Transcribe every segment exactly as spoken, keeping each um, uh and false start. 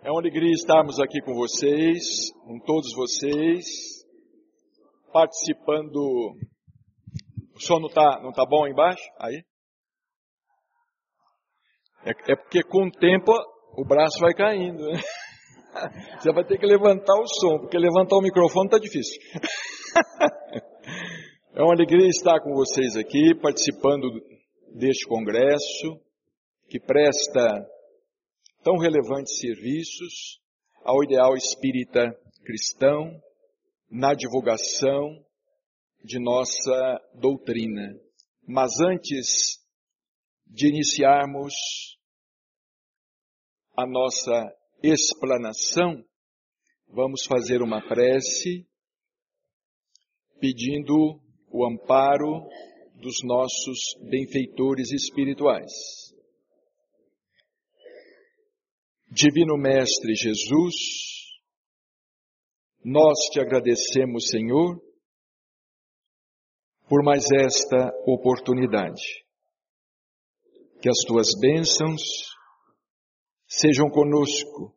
É uma alegria estarmos aqui com vocês, com todos vocês, participando. O som não está não tá bom aí embaixo? Aí? É, é porque com o tempo o braço vai caindo, né? Você vai ter que levantar o som, porque levantar o microfone está difícil. É uma alegria estar com vocês aqui, participando deste congresso, que presta tão relevantes serviços ao ideal espírita cristão, na divulgação de nossa doutrina. Mas antes de iniciarmos a nossa explanação, vamos fazer uma prece pedindo o amparo dos nossos benfeitores espirituais. Divino Mestre Jesus, nós te agradecemos, Senhor, por mais esta oportunidade. Que as tuas bênçãos sejam conosco,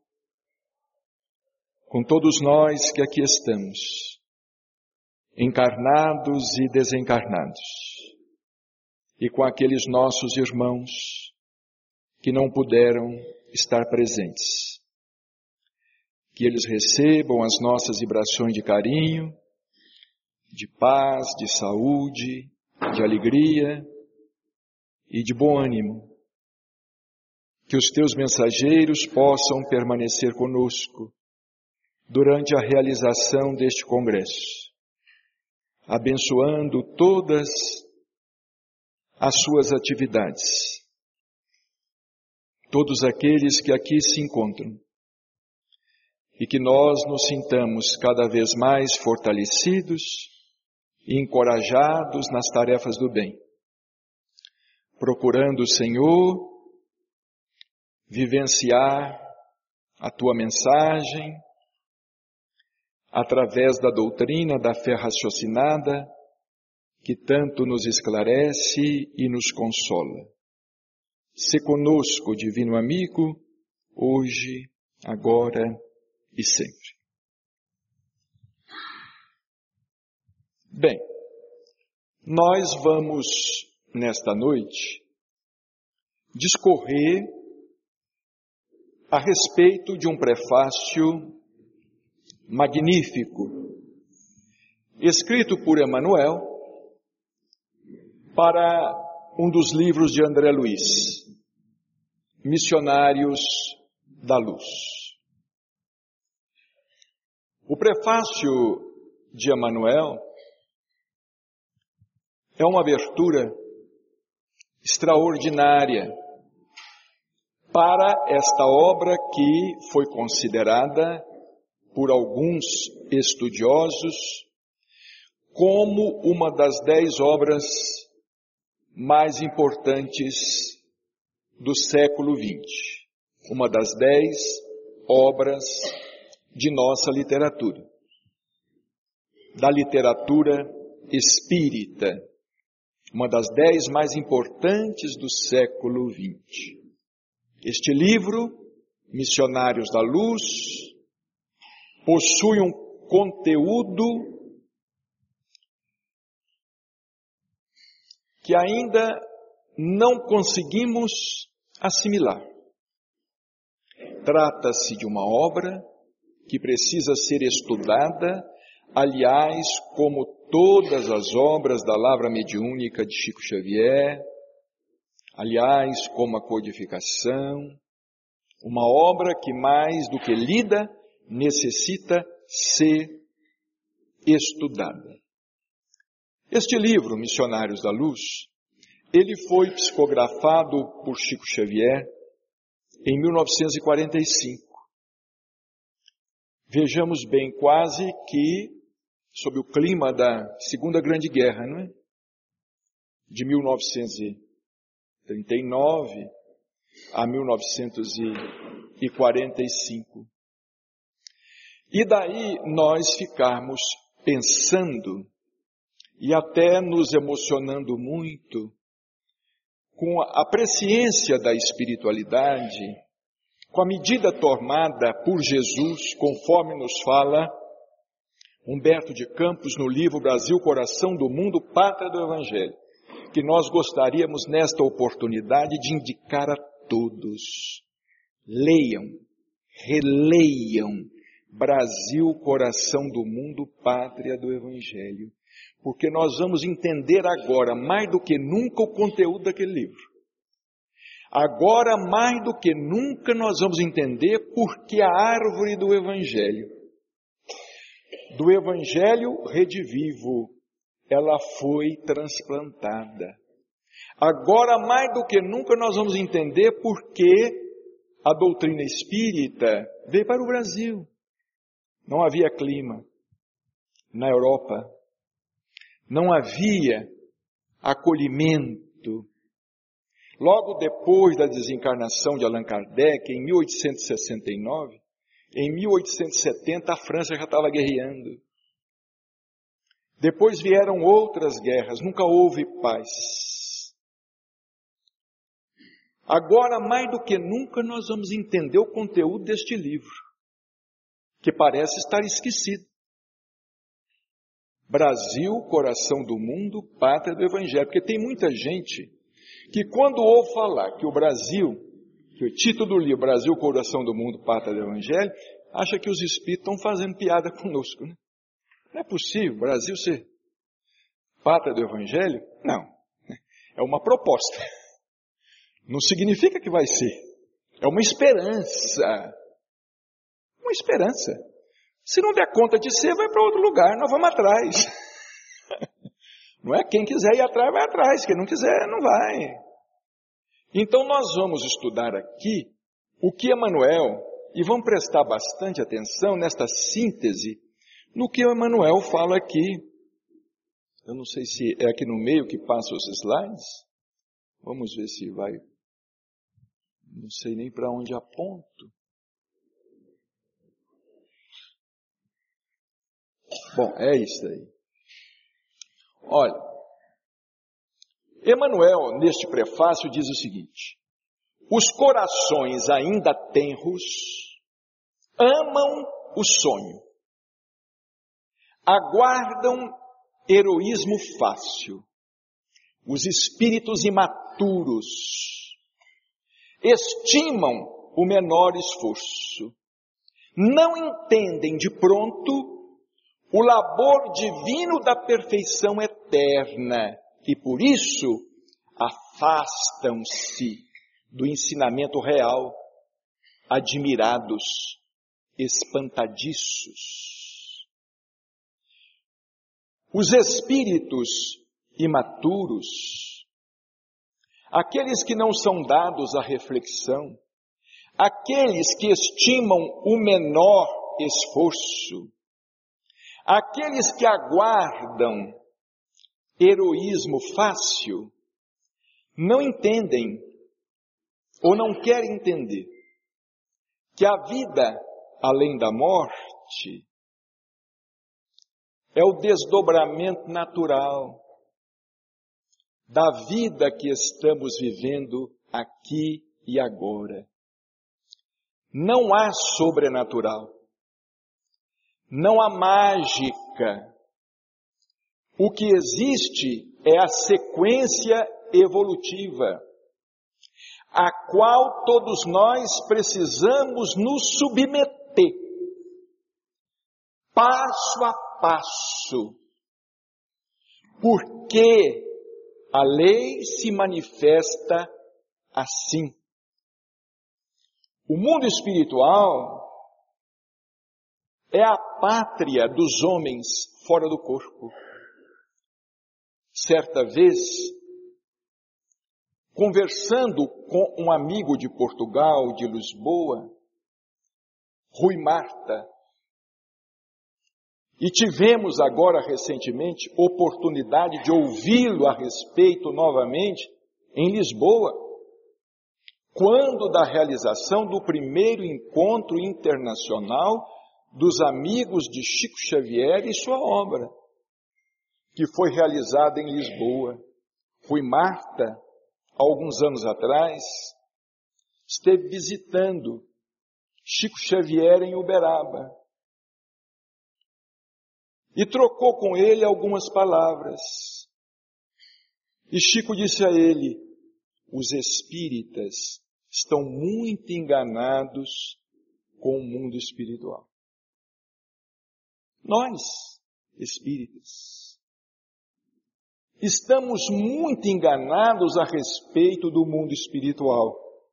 com todos nós que aqui estamos, encarnados e desencarnados, e com aqueles nossos irmãos que não puderam estar presentes. Que eles recebam as nossas vibrações de carinho, de paz, de saúde, de alegria e de bom ânimo. Que os teus mensageiros possam permanecer conosco durante a realização deste congresso, abençoando todas as suas atividades, todos aqueles que aqui se encontram, e que nós nos sintamos cada vez mais fortalecidos e encorajados nas tarefas do bem, procurando, Senhor, vivenciar a tua mensagem através da doutrina da fé raciocinada, que tanto nos esclarece e nos consola. Se conosco, divino amigo, hoje, agora e sempre. Bem, nós vamos, nesta noite, discorrer a respeito de um prefácio magnífico, escrito por Emmanuel, para um dos livros de André Luiz, Missionários da Luz. O prefácio de Emmanuel é uma abertura extraordinária para esta obra que foi considerada por alguns estudiosos como uma das dez obras mais importantes do século vinte, uma das dez obras de nossa literatura, da literatura espírita, uma das dez mais importantes do século vinte. Este livro, Missionários da Luz, possui um conteúdo que ainda não conseguimos assimilar. Trata-se de uma obra que precisa ser estudada, aliás, como todas as obras da Lavra Mediúnica de Chico Xavier, aliás, como a codificação, uma obra que mais do que lida, necessita ser estudada. Este livro, Missionários da Luz, ele foi psicografado por Chico Xavier em mil novecentos e quarenta e cinco. Vejamos bem, quase que sob o clima da Segunda Grande Guerra, não é? De mil novecentos e trinta e nove a mil novecentos e quarenta e cinco. E daí nós ficarmos pensando e até nos emocionando muito com a presciência da espiritualidade com a medida tomada por Jesus, conforme nos fala Humberto de Campos no livro Brasil, Coração do Mundo, Pátria do Evangelho, que nós gostaríamos nesta oportunidade de indicar a todos. Leiam, releiam Brasil, Coração do Mundo, Pátria do Evangelho, porque nós vamos entender agora, mais do que nunca, o conteúdo daquele livro. Agora, mais do que nunca, nós vamos entender por que a árvore do Evangelho, do Evangelho redivivo, ela foi transplantada. Agora, mais do que nunca, nós vamos entender por que a doutrina espírita veio para o Brasil. Não havia clima na Europa, não havia acolhimento. Logo depois da desencarnação de Allan Kardec, em mil oitocentos e sessenta e nove, em mil oitocentos e setenta a França já estava guerreando. Depois vieram outras guerras, nunca houve paz. Agora, mais do que nunca, nós vamos entender o conteúdo deste livro, que parece estar esquecido. Brasil, Coração do Mundo, Pátria do Evangelho. Porque tem muita gente que quando ouve falar que o Brasil, que o título do livro, Brasil, Coração do Mundo, Pátria do Evangelho, acha que os espíritos estão fazendo piada conosco, né? Não é possível o Brasil ser Pátria do Evangelho? Não. É uma proposta. Não significa que vai ser. É uma esperança. Uma esperança. Se não der conta de ser, vai para outro lugar, nós vamos atrás. Não é? Quem quiser ir atrás, vai atrás. Quem não quiser, não vai. Então nós vamos estudar aqui o que Emmanuel, e vamos prestar bastante atenção nesta síntese, no que o Emmanuel fala aqui. Eu não sei se é aqui no meio que passa os slides. Vamos ver se vai. Não sei nem para onde aponto. Bom, é isso aí. Olha, Emmanuel, neste prefácio, diz o seguinte: os corações ainda tenros amam o sonho, aguardam heroísmo fácil. Os espíritos imaturos estimam o menor esforço, não entendem de pronto o labor divino da perfeição eterna e, por isso, afastam-se do ensinamento real, admirados, espantadiços. Os espíritos imaturos, aqueles que não são dados à reflexão, aqueles que estimam o menor esforço, aqueles que aguardam heroísmo fácil, não entendem ou não querem entender que a vida além da morte é o desdobramento natural da vida que estamos vivendo aqui e agora. Não há sobrenatural. Não há mágica. O que existe é a sequência evolutiva, a qual todos nós precisamos nos submeter, passo a passo, porque a lei se manifesta assim. O mundo espiritual é a pátria dos homens fora do corpo. Certa vez, conversando com um amigo de Portugal, de Lisboa, Rui Marta, e tivemos agora recentemente oportunidade de ouvi-lo a respeito novamente em Lisboa, quando da realização do primeiro encontro internacional dos amigos de Chico Xavier e sua obra, que foi realizada em Lisboa. Rui Marta, alguns anos atrás, esteve visitando Chico Xavier em Uberaba. E trocou com ele algumas palavras. E Chico disse a ele: os espíritas estão muito enganados com o mundo espiritual. Nós, espíritas, estamos muito enganados a respeito do mundo espiritual.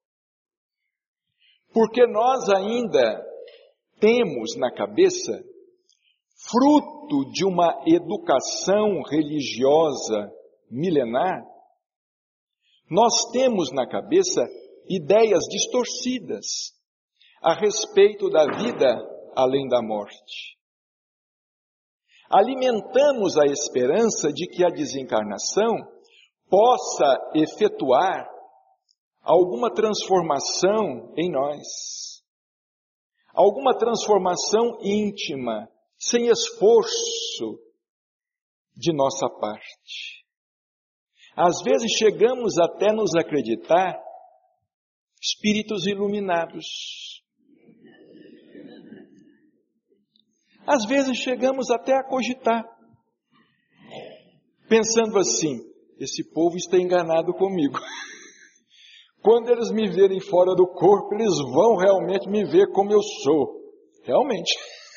Porque nós ainda temos na cabeça, fruto de uma educação religiosa milenar, nós temos na cabeça ideias distorcidas a respeito da vida além da morte. Alimentamos a esperança de que a desencarnação possa efetuar alguma transformação em nós, alguma transformação íntima, sem esforço de nossa parte. Às vezes chegamos até nos acreditar espíritos iluminados. Às vezes chegamos até a cogitar, pensando assim: esse povo está enganado comigo. Quando eles me verem fora do corpo, eles vão realmente me ver como eu sou. Realmente.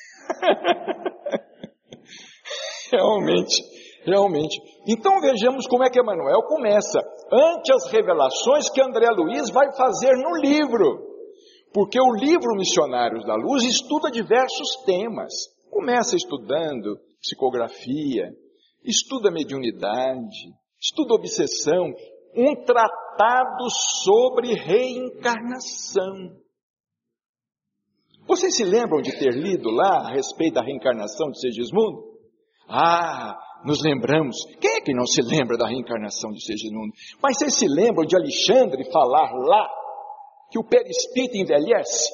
realmente, realmente. Então vejamos como é que Emmanuel começa, ante as revelações que André Luiz vai fazer no livro. Porque o livro Missionários da Luz estuda diversos temas. Começa estudando psicografia, estuda mediunidade, estuda obsessão, um tratado sobre reencarnação. Vocês se lembram de ter lido lá a respeito da reencarnação de Segismundo? Ah, nos lembramos. Quem é que não se lembra da reencarnação de Segismundo? Mas vocês se lembram de Alexandre falar lá que o perispírito envelhece?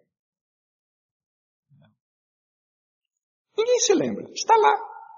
Ninguém se lembra, está lá.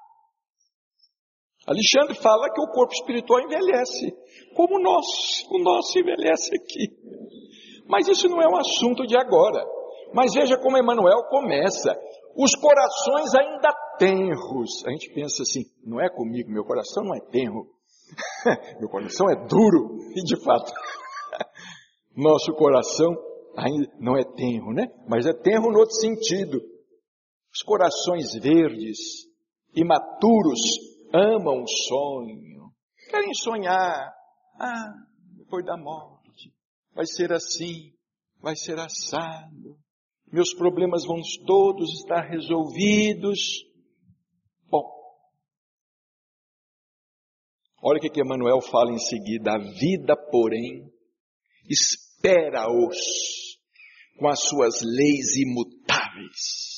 Alexandre fala que o corpo espiritual envelhece, como o nosso, o nosso envelhece aqui. Mas isso não é um assunto de agora. Mas veja como Emmanuel começa. Os corações ainda tenros. A gente pensa assim, não é comigo, meu coração não é tenro. Meu coração é duro. E de fato, nosso coração ainda não é tenro, né? Mas é tenro no outro sentido. Os corações verdes, imaturos, amam o sonho. Querem sonhar. Ah, depois da morte, vai ser assim, vai ser assado. Meus problemas vão todos estar resolvidos. Bom, olha o que Emmanuel fala em seguida. A vida, porém, espera-os com as suas leis imutáveis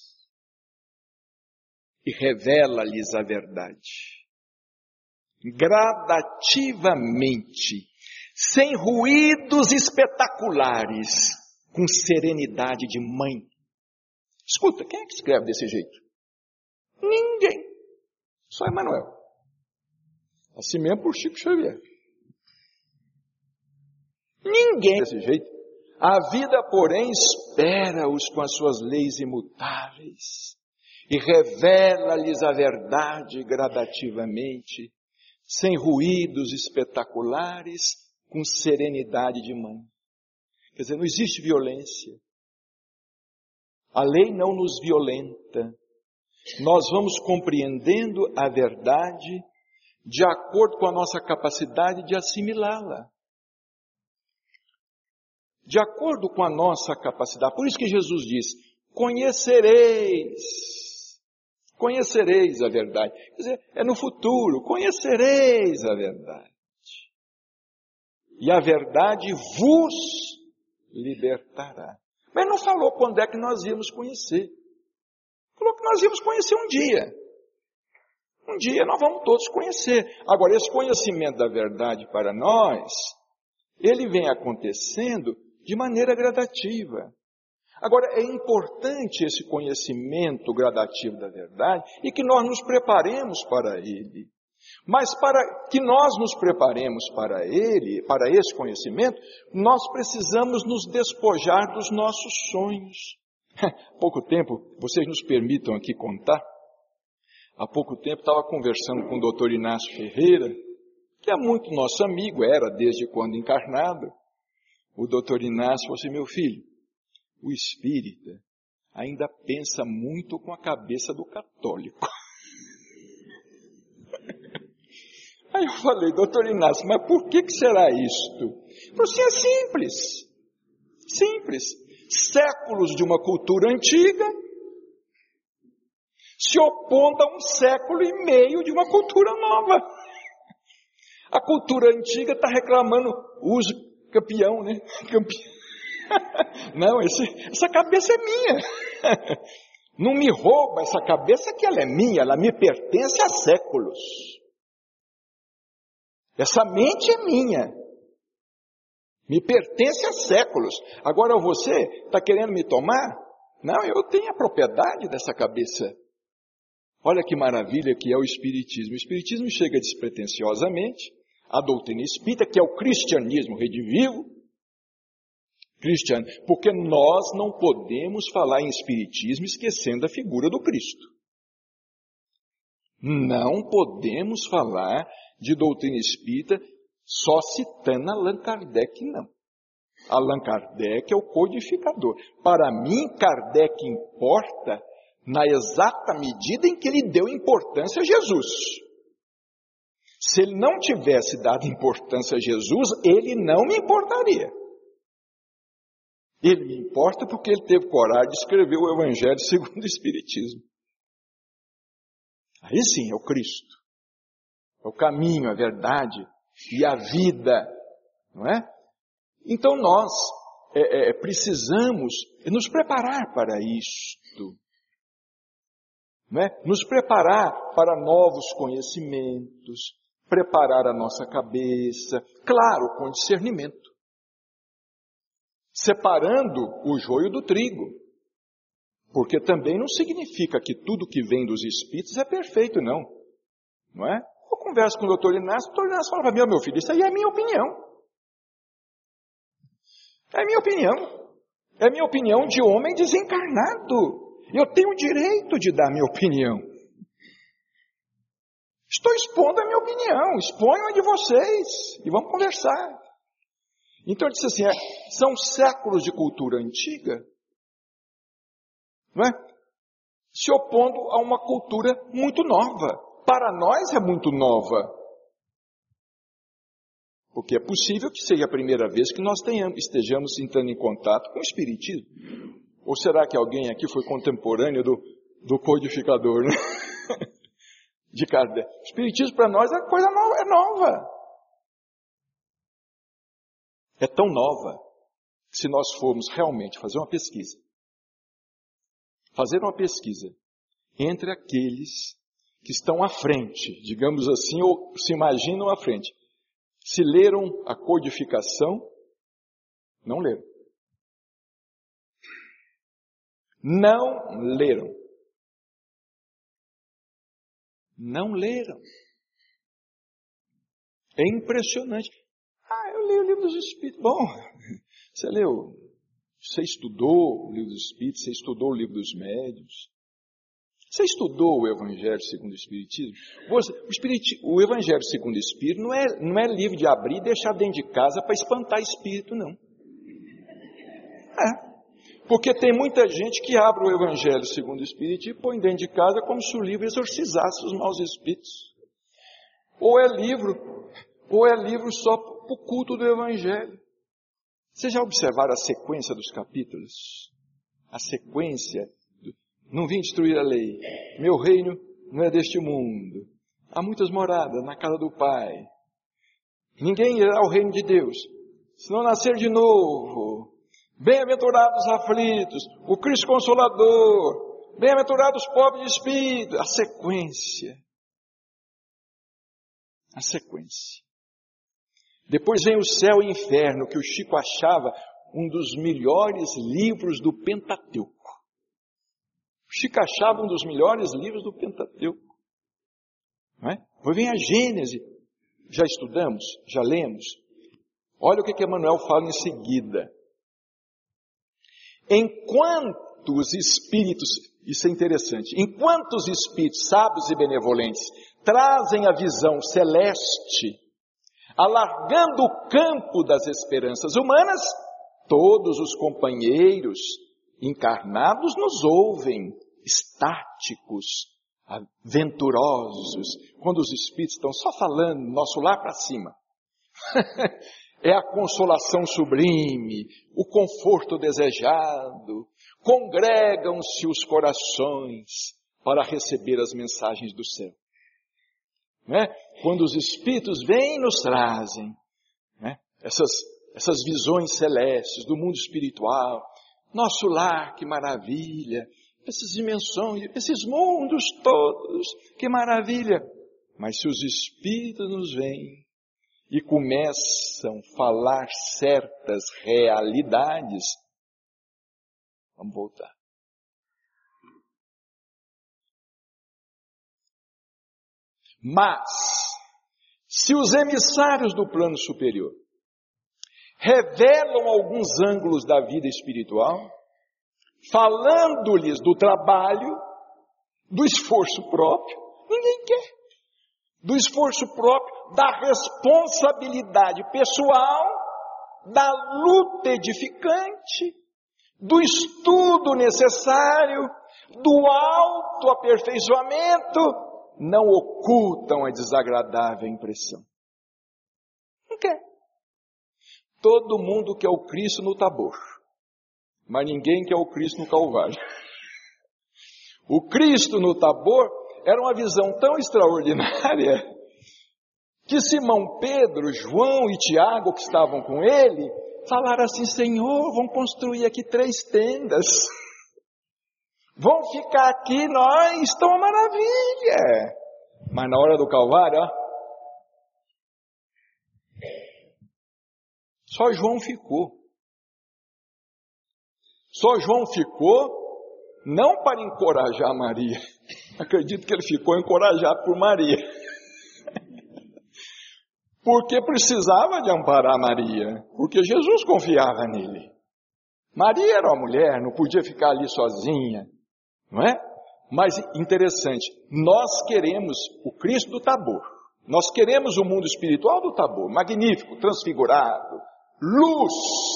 e revela-lhes a verdade. Gradativamente, sem ruídos espetaculares, com serenidade de mãe. Escuta, quem é que escreve desse jeito? Ninguém. Só Emmanuel. Assim mesmo por Chico Xavier. Ninguém desse jeito. A vida, porém, espera-os com as suas leis imutáveis e revela-lhes a verdade gradativamente, sem ruídos espetaculares, com serenidade de mãe. Quer dizer, não existe violência. A lei não nos violenta. Nós vamos compreendendo a verdade de acordo com a nossa capacidade de assimilá-la. De acordo com a nossa capacidade. Por isso que Jesus diz, conhecereis, conhecereis a verdade. Quer dizer, é no futuro, conhecereis a verdade. E a verdade vos libertará. Mas não falou quando é que nós íamos conhecer. Falou que nós íamos conhecer um dia. Um dia nós vamos todos conhecer. Agora, esse conhecimento da verdade para nós, ele vem acontecendo de maneira gradativa. Agora, é importante esse conhecimento gradativo da verdade e que nós nos preparemos para ele. Mas para que nós nos preparemos para ele, para esse conhecimento, nós precisamos nos despojar dos nossos sonhos. Há pouco tempo, vocês nos permitam aqui contar, há pouco tempo estava conversando com o doutor Inácio Ferreira, que é muito nosso amigo, era desde quando encarnado. O doutor Inácio falou assim: meu filho, o espírita ainda pensa muito com a cabeça do católico. Aí eu falei: doutor Inácio, mas por que que será isto? Ele falou assim: é simples, simples, séculos de uma cultura antiga se opondo a um século e meio de uma cultura nova. A cultura antiga está reclamando uso campeão, né? Campeão. Não, esse, essa cabeça é minha. Não me rouba essa cabeça, que ela é minha, ela me pertence há séculos. Essa mente é minha. Me pertence há séculos. Agora você está querendo me tomar? Não, eu tenho a propriedade dessa cabeça. Olha que maravilha que é o Espiritismo. O Espiritismo chega despretensiosamente, a doutrina espírita, que é o cristianismo redivivo, cristiano, porque nós não podemos falar em Espiritismo esquecendo a figura do Cristo. Não podemos falar de doutrina espírita só citando Allan Kardec, não. Allan Kardec é o codificador. Para mim, Kardec importa na exata medida em que ele deu importância a Jesus. Se ele não tivesse dado importância a Jesus, ele não me importaria. Ele me importa porque ele teve coragem de escrever o Evangelho segundo o Espiritismo. Aí sim é o Cristo. É o caminho, a verdade e a vida, não é? Então nós é, é, precisamos nos preparar para isto, não é? Nos preparar para novos conhecimentos, preparar a nossa cabeça, claro, com discernimento, separando o joio do trigo, porque também não significa que tudo que vem dos espíritos é perfeito, não, não é? Eu converso com o doutor Inácio, o doutor Inácio fala para mim: meu filho, isso aí é a minha opinião. É a minha opinião. É a minha opinião de homem desencarnado. Eu tenho o direito de dar a minha opinião. Estou expondo a minha opinião, exponho a de vocês, e vamos conversar. Então ele disse assim, é, são séculos de cultura antiga, não é? Se opondo a uma cultura muito nova. Para nós é muito nova. Porque é possível que seja a primeira vez que nós tenhamos, estejamos entrando em contato com o Espiritismo. Ou será que alguém aqui foi contemporâneo do, do codificador, né? De Kardec? O Espiritismo para nós é coisa nova, é nova. É tão nova que se nós formos realmente fazer uma pesquisa, fazer uma pesquisa entre aqueles que estão à frente, digamos assim, ou se imaginam à frente, se leram a codificação, não leram. Não leram. Não leram. É impressionante. Ah, eu li o livro dos Espíritos. Bom, você leu, você estudou o livro dos Espíritos, você estudou o livro dos Médiuns. Você estudou o Evangelho segundo o Espiritismo? Você, o, Espiriti, o Evangelho segundo o Espírito não é, não é livro de abrir e deixar dentro de casa para espantar espírito, não. É. Porque tem muita gente que abre o Evangelho segundo o Espírito e põe dentro de casa como se o livro exorcizasse os maus espíritos. Ou é livro, ou é livro só para o culto do Evangelho. Vocês já observaram a sequência dos capítulos? A sequência. Não vim destruir a lei. Meu reino não é deste mundo. Há muitas moradas na casa do Pai. Ninguém irá ao reino de Deus se não nascer de novo. Bem-aventurados os aflitos, o Cristo Consolador. Bem-aventurados os pobres de espírito. A sequência. A sequência. Depois vem o céu e o inferno, que o Chico achava um dos melhores livros do Pentateuco. Chico achava um dos melhores livros do Pentateuco. Não é? Depois vem a Gênese. Já estudamos? Já lemos? Olha o que que Emmanuel fala em seguida. Enquanto os espíritos, isso é interessante, enquanto os espíritos sábios e benevolentes trazem a visão celeste, alargando o campo das esperanças humanas, todos os companheiros encarnados nos ouvem, estáticos, aventurosos, quando os espíritos estão só falando, nosso lá para cima. É a consolação sublime, o conforto desejado, congregam-se os corações para receber as mensagens do céu. Né? Quando os espíritos vêm e nos trazem, né? essas, essas visões celestes do mundo espiritual, nosso lar, que maravilha, essas dimensões, esses mundos todos, que maravilha. Mas se os espíritos nos veem e começam a falar certas realidades, vamos voltar. Mas, se os emissários do plano superior revelam alguns ângulos da vida espiritual, falando-lhes do trabalho, do esforço próprio, ninguém quer. Do esforço próprio, da responsabilidade pessoal, da luta edificante, do estudo necessário, do autoaperfeiçoamento, não ocultam a desagradável impressão. Não quer. Todo mundo quer o Cristo no Tabor, mas ninguém quer o Cristo no Calvário. O Cristo no Tabor era uma visão tão extraordinária que Simão Pedro, João e Tiago, que estavam com ele, falaram assim: Senhor, vamos construir aqui três tendas. Vamos ficar aqui nós, estão uma maravilha. Mas na hora do Calvário, ó, só João ficou. Só João ficou não para encorajar Maria. Acredito que ele ficou encorajado por Maria. Porque precisava de amparar Maria. Porque Jesus confiava nele. Maria era uma mulher, não podia ficar ali sozinha. Não é? Mas interessante, nós queremos o Cristo do Tabor. Nós queremos o mundo espiritual do Tabor. Magnífico, transfigurado, luz.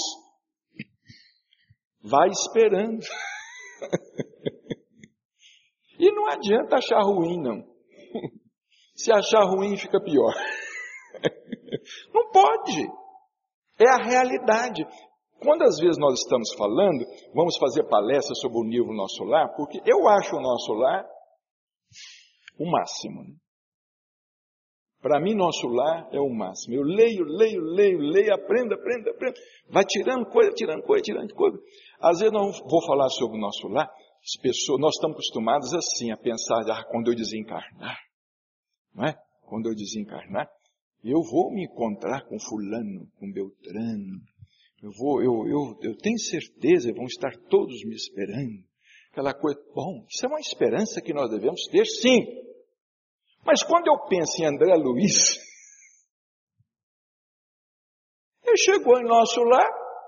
Vai esperando. E não adianta achar ruim, não. Se achar ruim, fica pior. Não pode. É a realidade. Quando às vezes nós estamos falando, vamos fazer palestras sobre o nível do nosso lar, porque eu acho o nosso lar o máximo. Né? Para mim, nosso lar é o máximo. Eu leio, leio, leio, leio, aprendo, aprendo, aprendo. Vai tirando coisa, tirando coisa, tirando coisa. Às vezes não vou falar sobre o nosso lar. As pessoas, nós estamos acostumados assim, a pensar, ah, quando eu desencarnar, não é? Quando eu desencarnar, eu vou me encontrar com fulano, com Beltrano. Eu vou, eu, eu, eu tenho certeza, vão estar todos me esperando. Aquela coisa, bom, isso é uma esperança que nós devemos ter, sim. Mas quando eu penso em André Luiz, ele chegou em nosso lar,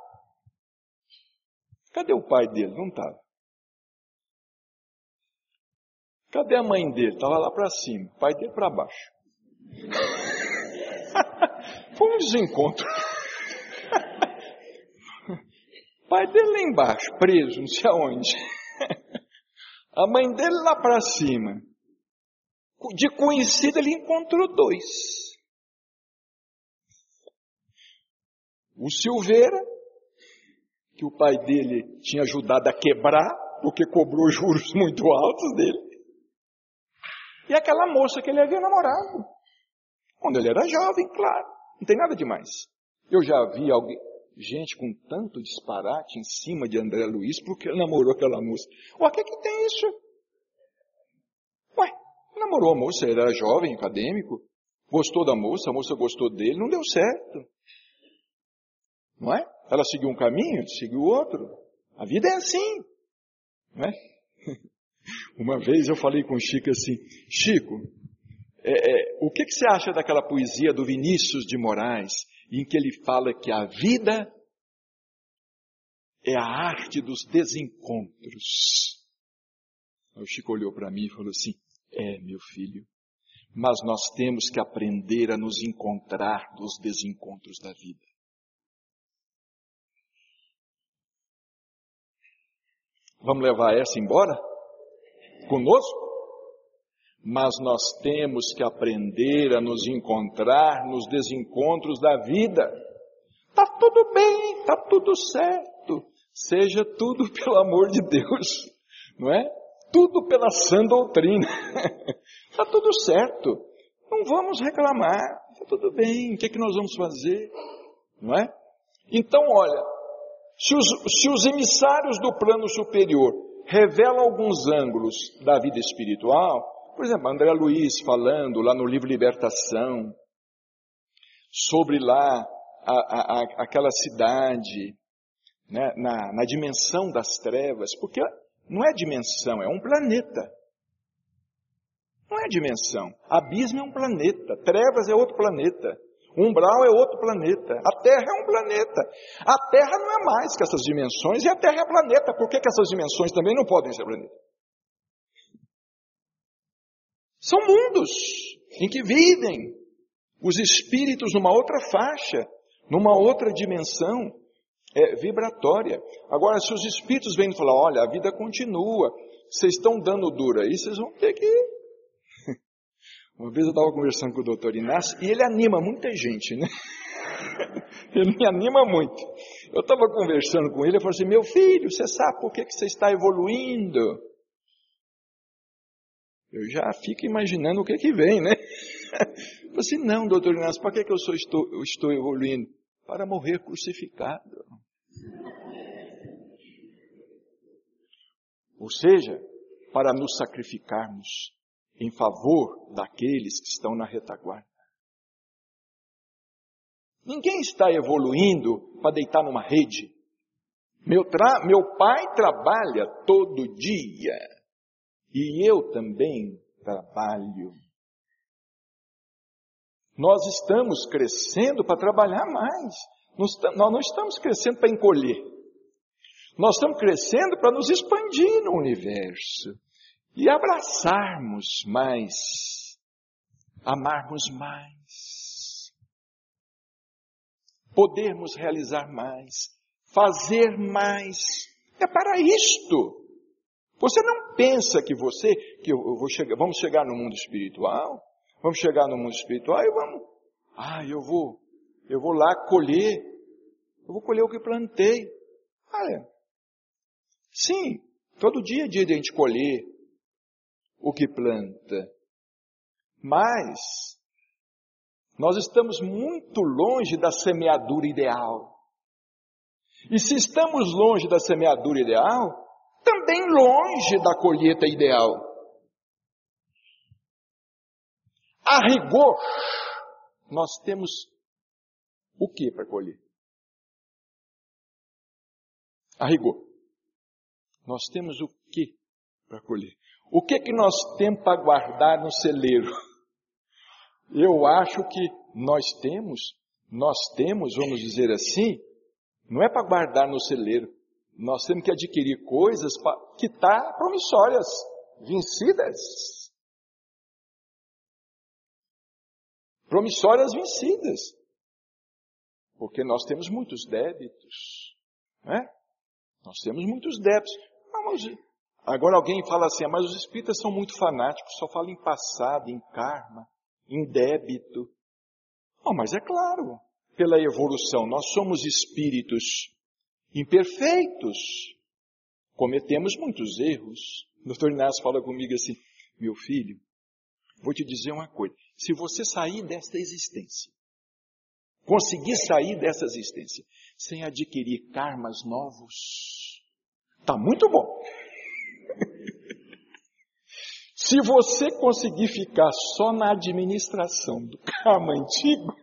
cadê o pai dele? Não estava. Cadê a mãe dele? Estava lá para cima, o pai dele para baixo. Foi um desencontro. O pai dele lá embaixo, preso, não sei aonde. A mãe dele lá para cima. De conhecido, ele encontrou dois. O Silveira, que o pai dele tinha ajudado a quebrar, porque cobrou juros muito altos dele. E aquela moça que ele havia namorado. Quando ele era jovem, claro. Não tem nada demais. Eu já vi alguém, gente com tanto disparate em cima de André Luiz, porque ele namorou aquela moça. Ué, o que que tem isso? Ué, namorou a moça, ele era jovem, acadêmico, gostou da moça, a moça gostou dele, não deu certo. Não é? Ela seguiu um caminho, seguiu outro. A vida é assim. Não é? Uma vez eu falei com o Chico assim, Chico, É, é, o que, que você acha daquela poesia do Vinícius de Moraes, em que ele fala que a vida é a arte dos desencontros? O Chico olhou para mim e falou assim, é, meu filho, mas nós temos que aprender a nos encontrar nos desencontros da vida. Vamos levar essa embora? Conosco? Mas nós temos que aprender a nos encontrar nos desencontros da vida. Está tudo bem, está tudo certo. Seja tudo pelo amor de Deus, não é? Tudo pela sã doutrina. Está tudo certo. Não vamos reclamar. Está tudo bem. O que é que nós vamos fazer? Não é? Então, olha, se os, se os emissários do plano superior revelam alguns ângulos da vida espiritual, por exemplo, André Luiz falando lá no livro Libertação, sobre lá a, a, a, aquela cidade, né, na, na dimensão das trevas, porque não é dimensão, é um planeta. Não é dimensão. Abismo é um planeta, trevas é outro planeta, umbral é outro planeta, a Terra é um planeta. A Terra não é mais que essas dimensões e a Terra é planeta. Por que que essas dimensões também não podem ser planeta? São mundos em que vivem os espíritos numa outra faixa, numa outra dimensão é, vibratória. Agora, se os espíritos vêm falar, olha, a vida continua, vocês estão dando duro aí, vocês vão ter que... Uma vez eu estava conversando com o doutor Inácio, e ele anima muita gente, né? Ele me anima muito. Eu estava conversando com ele, eu falei assim, meu filho, você sabe por que que você está evoluindo? Eu já fico imaginando o que que vem, né? Eu falei assim, não, doutor Inácio, para que que eu, sou, estou, eu estou evoluindo? Para morrer crucificado. Ou seja, para nos sacrificarmos em favor daqueles que estão na retaguarda. Ninguém está evoluindo para deitar numa rede. Meu, tra... Meu pai trabalha todo dia. E eu também trabalho. Nós estamos crescendo para trabalhar mais. Nós não estamos crescendo para encolher. Nós estamos crescendo para nos expandir no universo. E abraçarmos mais. Amarmos mais. Podermos realizar mais. Fazer mais. É para isto. Você não pensa que você, que eu vou chegar, vamos chegar no mundo espiritual, vamos chegar no mundo espiritual e vamos, ah, eu vou, eu vou lá colher, eu vou colher o que plantei. Olha, sim, todo dia é dia de a gente colher o que planta, mas nós estamos muito longe da semeadura ideal. E se estamos longe da semeadura ideal, também longe da colheita ideal. A rigor, nós temos o que para colher? A rigor, nós temos o que para colher? O que que nós temos para guardar no celeiro? Eu acho que nós temos, nós temos, vamos dizer assim, não é para guardar no celeiro. Nós temos que adquirir coisas que estão promissórias, vencidas. Promissórias vencidas. Porque nós temos muitos débitos. Né? Nós temos muitos débitos. Vamos, agora alguém fala assim, mas os espíritas são muito fanáticos, só falam em passado, em karma, em débito. Oh, mas é claro, pela evolução, nós somos espíritos imperfeitos, cometemos muitos erros. O doutor Inácio fala comigo assim, meu filho, vou te dizer uma coisa, se você sair desta existência, conseguir sair dessa existência, sem adquirir karmas novos, está muito bom. Se você conseguir ficar só na administração do karma antigo,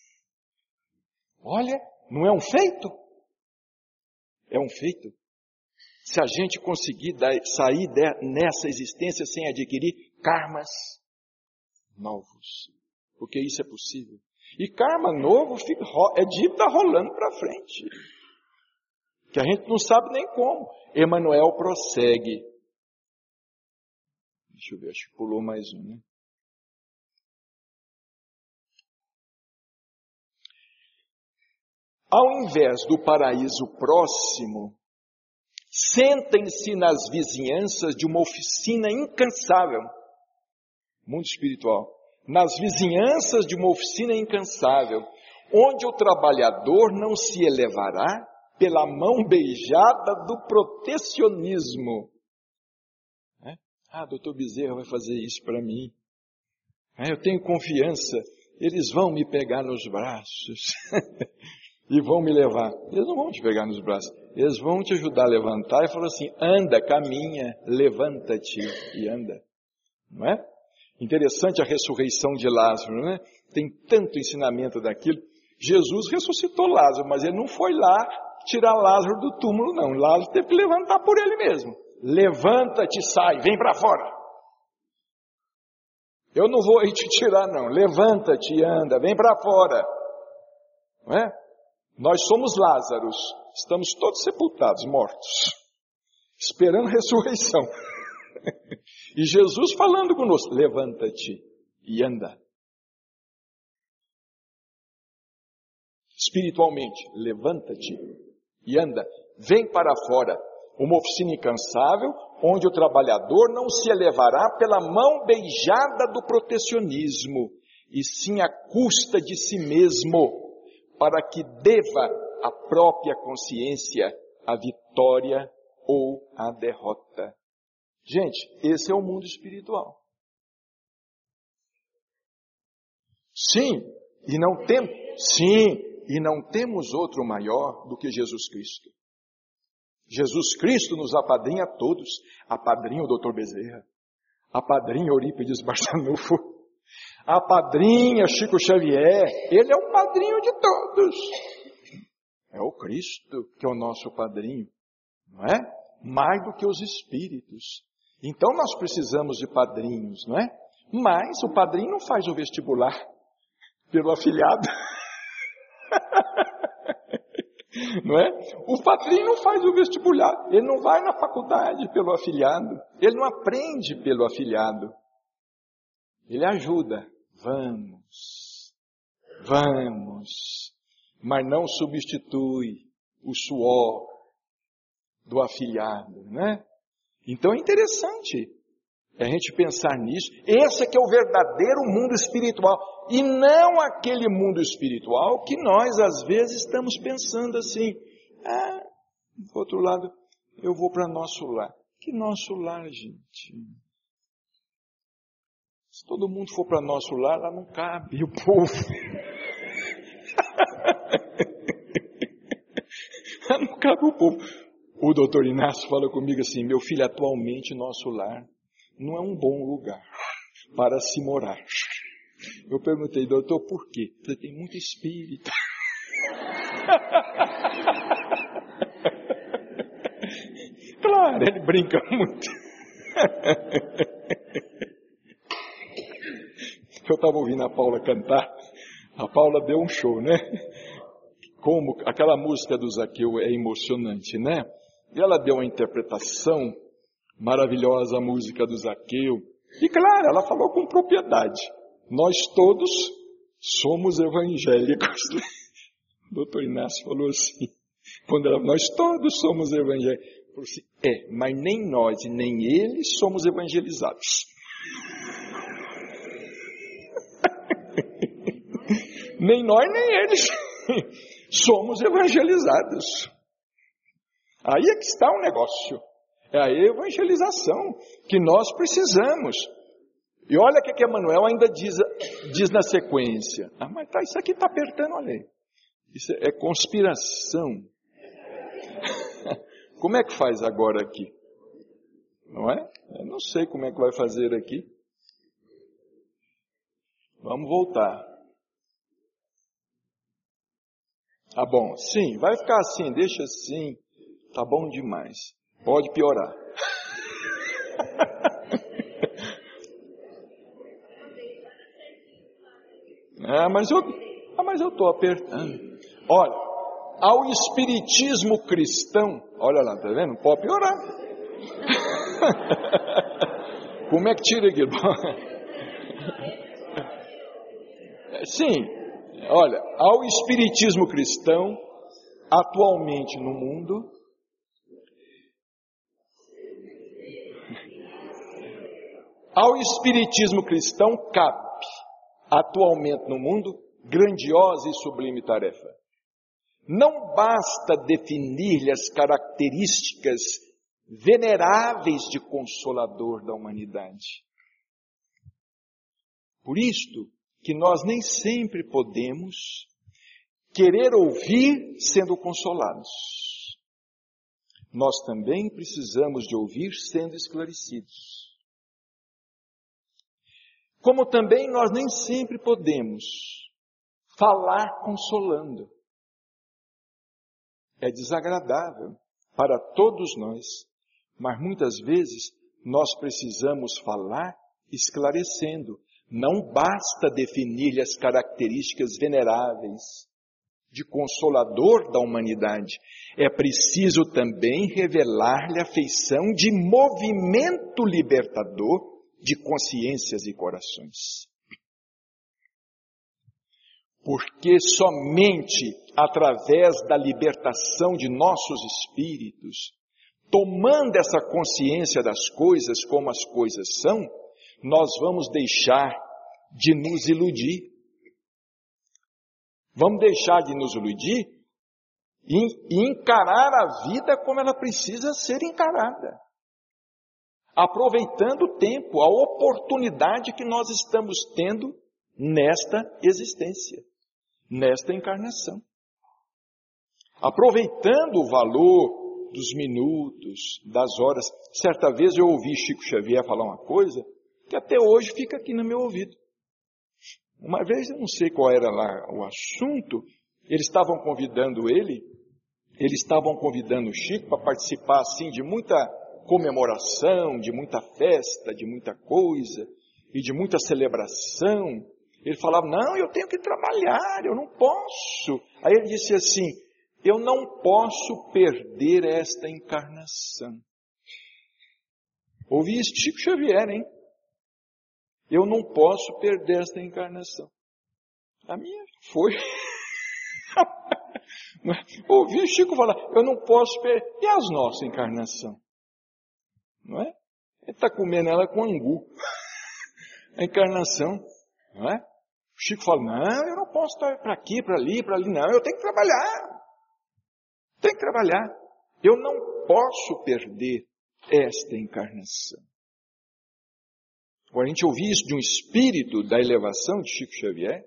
olha, não é um feito? É um feito. Se a gente conseguir dar, sair de, nessa existência sem adquirir karmas novos. Porque isso é possível. E karma novo fica, é dívida rolando para frente. Que a gente não sabe nem como. Emmanuel prossegue. Deixa eu ver, acho que pulou mais um, né? Ao invés do paraíso próximo, sentem-se nas vizinhanças de uma oficina incansável. Mundo espiritual. Nas vizinhanças de uma oficina incansável, onde o trabalhador não se elevará pela mão beijada do protecionismo. É? Ah, doutor Bezerra vai fazer isso para mim. É, eu tenho confiança, eles vão me pegar nos braços e vão me levar. Eles não vão te pegar nos braços, eles vão te ajudar a levantar e falar assim, anda, caminha, levanta-te e anda. Não é? Interessante a ressurreição de Lázaro, não é? Tem tanto ensinamento daquilo. Jesus ressuscitou Lázaro, mas ele não foi lá tirar Lázaro do túmulo, não. Lázaro teve que levantar por ele mesmo. Levanta-te, sai, vem para fora. Eu não vou aí te tirar, não. Levanta-te e anda, vem para fora. Não é? Nós somos Lázaros, estamos todos sepultados, mortos, esperando a ressurreição. E Jesus falando conosco, levanta-te e anda. Espiritualmente, levanta-te e anda. Vem para fora, uma oficina incansável, onde o trabalhador não se elevará pela mão beijada do protecionismo, e sim à custa de si mesmo, para que deva à própria consciência a vitória ou a derrota. Gente, esse é o mundo espiritual. Sim, e não temos, sim, e não temos outro maior do que Jesus Cristo. Jesus Cristo nos apadrinha a todos. Apadrinha o doutor Bezerra, apadrinha Eurípides Barçanufo, apadrinha Chico Xavier. Ele é o padrinho de todos. É o Cristo que é o nosso padrinho, não é? Mais do que os espíritos. Então nós precisamos de padrinhos, não é? Mas o padrinho não faz o vestibular pelo afilhado. Não é? O padrinho não faz o vestibular, ele não vai na faculdade pelo afilhado, ele não aprende pelo afilhado. Ele ajuda. Vamos, vamos, mas não substitui o suor do afilhado, né? Então é interessante a gente pensar nisso. Esse é que é o verdadeiro mundo espiritual, e não aquele mundo espiritual que nós às vezes estamos pensando assim, ah, do outro lado, eu vou para nosso lar. Que nosso lar, gente? Se todo mundo for para nosso lar, lá não cabe o povo. Lá não cabe o povo. O doutor Inácio fala comigo assim, meu filho, atualmente nosso lar não é um bom lugar para se morar. Eu perguntei, doutor, por quê? Ele tem muito espírito. Claro, ele brinca muito. Eu estava ouvindo a Paula cantar. A Paula deu um show, né? Como aquela música do Zaqueu é emocionante, né? E ela deu uma interpretação maravilhosa, a música do Zaqueu. E claro, ela falou com propriedade. Nós todos somos evangélicos. O doutor Inácio falou assim, quando ela, nós todos somos evangélicos. Falou assim, é, mas nem nós e nem eles somos evangelizados. Nem nós, nem eles somos evangelizados. Aí é que está o negócio. É a evangelização que nós precisamos. E olha o que, que Emmanuel ainda diz, diz na sequência. Ah, mas tá, isso aqui está apertando, olha aí. Isso é conspiração. Como é que faz agora aqui? Não é? Eu não sei como é que vai fazer aqui. Vamos voltar. Tá bom, sim, vai ficar assim, deixa assim. Tá bom demais. Pode piorar. Ah, mas eu ah, mas eu estou apertando. Olha, ao espiritismo cristão, olha lá, tá vendo? Pode piorar. Como é que tira aquilo? Sim, olha, ao espiritismo cristão, atualmente no mundo, ao espiritismo cristão cabe, atualmente no mundo, grandiosa e sublime tarefa. Não basta definir-lhe as características veneráveis de consolador da humanidade. Por isto que nós nem sempre podemos querer ouvir sendo consolados. Nós também precisamos de ouvir sendo esclarecidos. Como também nós nem sempre podemos falar consolando. É desagradável para todos nós, mas muitas vezes nós precisamos falar esclarecendo. Não basta definir-lhe as características veneráveis de consolador da humanidade. É preciso também revelar-lhe a feição de movimento libertador de consciências e corações. Porque somente através da libertação de nossos espíritos, tomando essa consciência das coisas como as coisas são, nós vamos deixar de nos iludir. Vamos deixar de nos iludir e encarar a vida como ela precisa ser encarada. Aproveitando o tempo, a oportunidade que nós estamos tendo nesta existência, nesta encarnação. Aproveitando o valor dos minutos, das horas. Certa vez eu ouvi Chico Xavier falar uma coisa que até hoje fica aqui no meu ouvido. Uma vez, eu não sei qual era lá o assunto, eles estavam convidando ele, eles estavam convidando o Chico para participar assim de muita comemoração, de muita festa, de muita coisa, e de muita celebração. Ele falava, não, eu tenho que trabalhar, eu não posso. Aí ele disse assim, eu não posso perder esta encarnação. Ouvi isso de Chico Xavier, hein? Eu não posso perder esta encarnação. A minha foi. Ouvi o Chico falar, eu não posso perder. E as nossas encarnações? Não é? Ele está comendo ela com angu. A encarnação, não é? O Chico fala, não, eu não posso estar para aqui, para ali, para ali, não. Eu tenho que trabalhar. Tenho que trabalhar. Eu não posso perder esta encarnação. Agora, a gente ouvir isso de um espírito da elevação de Chico Xavier,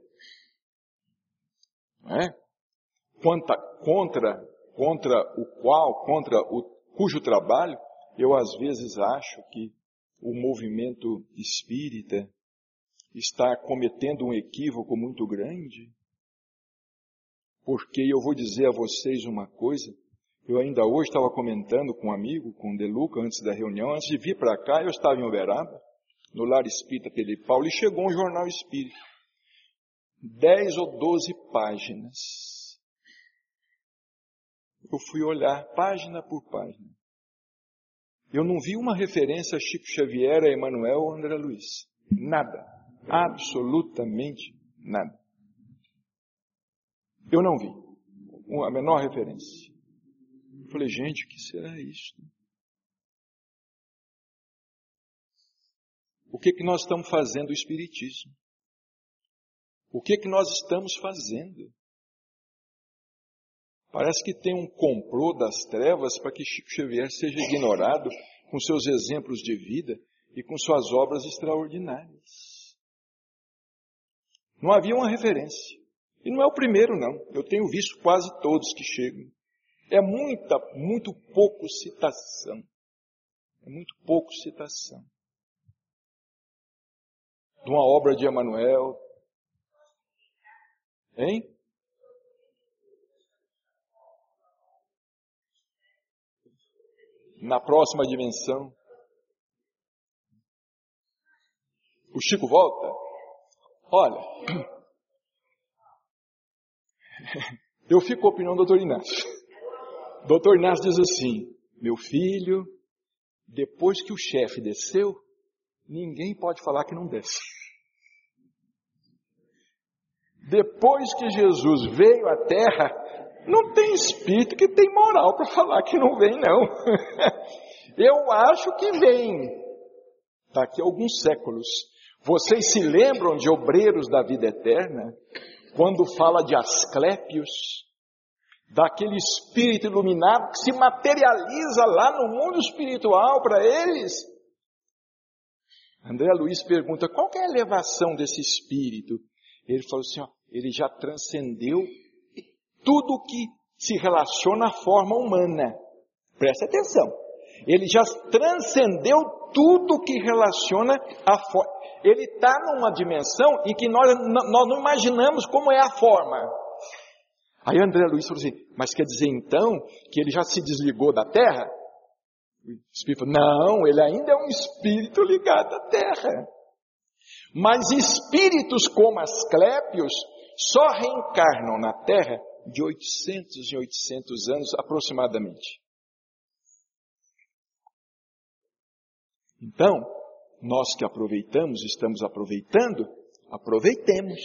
não é? Contra, contra, contra o qual, contra o cujo trabalho, eu às vezes acho que o movimento espírita está cometendo um equívoco muito grande, porque eu vou dizer a vocês uma coisa, eu ainda hoje estava comentando com um amigo, com o De Luca, antes da reunião, antes de vir para cá, eu estava em Uberaba, no Lar Espírita Pedro Paulo, e chegou um jornal espírita. Dez ou doze páginas. Eu fui olhar página por página. Eu não vi uma referência a Chico Xavier, a Emmanuel ou André Luiz. Nada. Absolutamente nada. Eu não vi a menor referência. Eu falei, gente, o que será isso? O que que nós estamos fazendo o Espiritismo? O que que nós estamos fazendo? Parece que tem um complô das trevas para que Chico Xavier seja ignorado com seus exemplos de vida e com suas obras extraordinárias. Não havia uma referência. E não é o primeiro, não. Eu tenho visto quase todos que chegam. É muita, muito pouco citação. É muito pouco citação. De uma obra de Emmanuel. Hein? Na próxima dimensão. O Chico volta? Olha, Eu fico com a opinião do doutor Inácio. O doutor Inácio diz assim: meu filho, depois que o chefe desceu, ninguém pode falar que não desce. Depois que Jesus veio à terra, não tem espírito que tem moral para falar que não vem, não. Eu acho que vem. Daqui a alguns séculos. Vocês se lembram de obreiros da vida eterna? Quando fala de Asclépios, daquele espírito iluminado que se materializa lá no mundo espiritual para eles? André Luiz pergunta, qual que é a elevação desse espírito? Ele falou assim, ó, ele já transcendeu tudo que se relaciona à forma humana. Presta atenção. Ele já transcendeu tudo que relaciona à forma. Ele está numa dimensão em que nós, nós não imaginamos como é a forma. Aí André Luiz falou assim, mas quer dizer então que ele já se desligou da Terra? O Espírito falou, não, ele ainda é um espírito ligado à Terra. Mas espíritos como Asclépios só reencarnam na Terra de oitocentos em oitocentos anos aproximadamente. Então, nós que aproveitamos, estamos aproveitando, aproveitemos.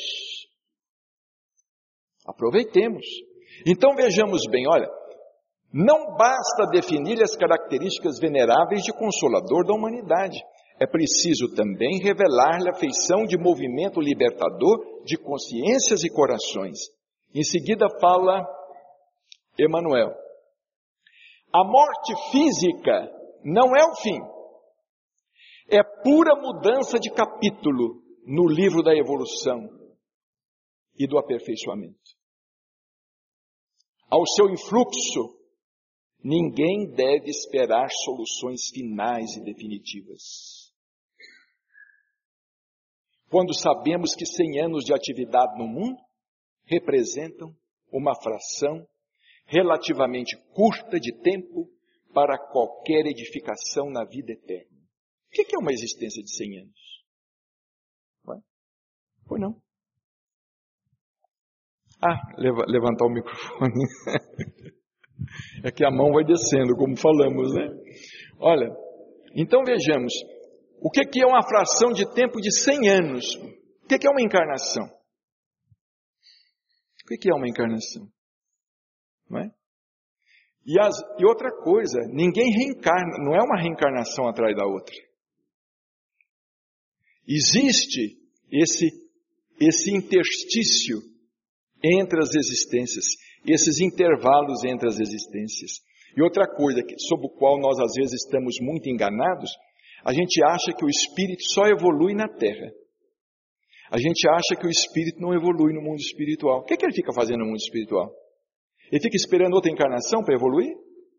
Aproveitemos. Então vejamos bem, olha, não basta definir as características veneráveis de Consolador da humanidade. É preciso também revelar-lhe a feição de movimento libertador de consciências e corações. Em seguida fala Emmanuel. A morte física não é o fim. É pura mudança de capítulo no livro da evolução e do aperfeiçoamento. Ao seu influxo, ninguém deve esperar soluções finais e definitivas. Quando sabemos que cem anos de atividade no mundo representam uma fração relativamente curta de tempo para qualquer edificação na vida eterna. O que é uma existência de cem anos? Ué? Foi não. Ah, leva, levantar o microfone. É que a mão vai descendo, como falamos, né? Olha, então vejamos. O que é uma fração de tempo de cem anos? O que é uma encarnação? O que é uma encarnação? Não é? E, as, e outra coisa, ninguém reencarna, não é uma reencarnação atrás da outra. Existe esse, esse interstício entre as existências, esses intervalos entre as existências. E outra coisa, sobre o qual nós às vezes estamos muito enganados, a gente acha que o espírito só evolui na Terra. A gente acha que o espírito não evolui no mundo espiritual. O que é que ele fica fazendo no mundo espiritual? Ele fica esperando outra encarnação para evoluir?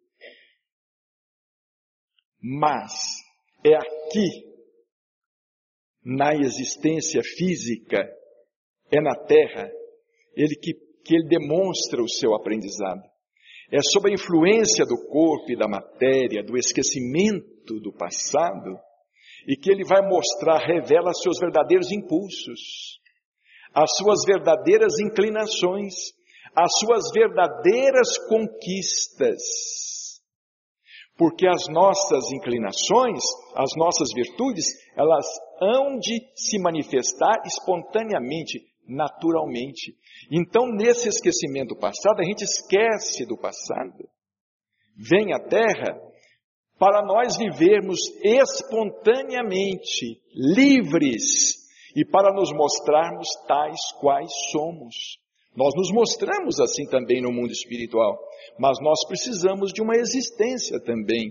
Mas é aqui, na existência física, é na Terra, ele que, que ele demonstra o seu aprendizado. É sob a influência do corpo e da matéria, do esquecimento do passado, e que ele vai mostrar, revela seus verdadeiros impulsos, as suas verdadeiras inclinações, as suas verdadeiras conquistas. Porque as nossas inclinações, as nossas virtudes, elas hão de se manifestar espontaneamente, naturalmente. Então, nesse esquecimento passado, a gente esquece do passado, vem à Terra para nós vivermos espontaneamente, livres, e para nos mostrarmos tais quais somos. Nós nos mostramos assim também no mundo espiritual, mas nós precisamos de uma existência também,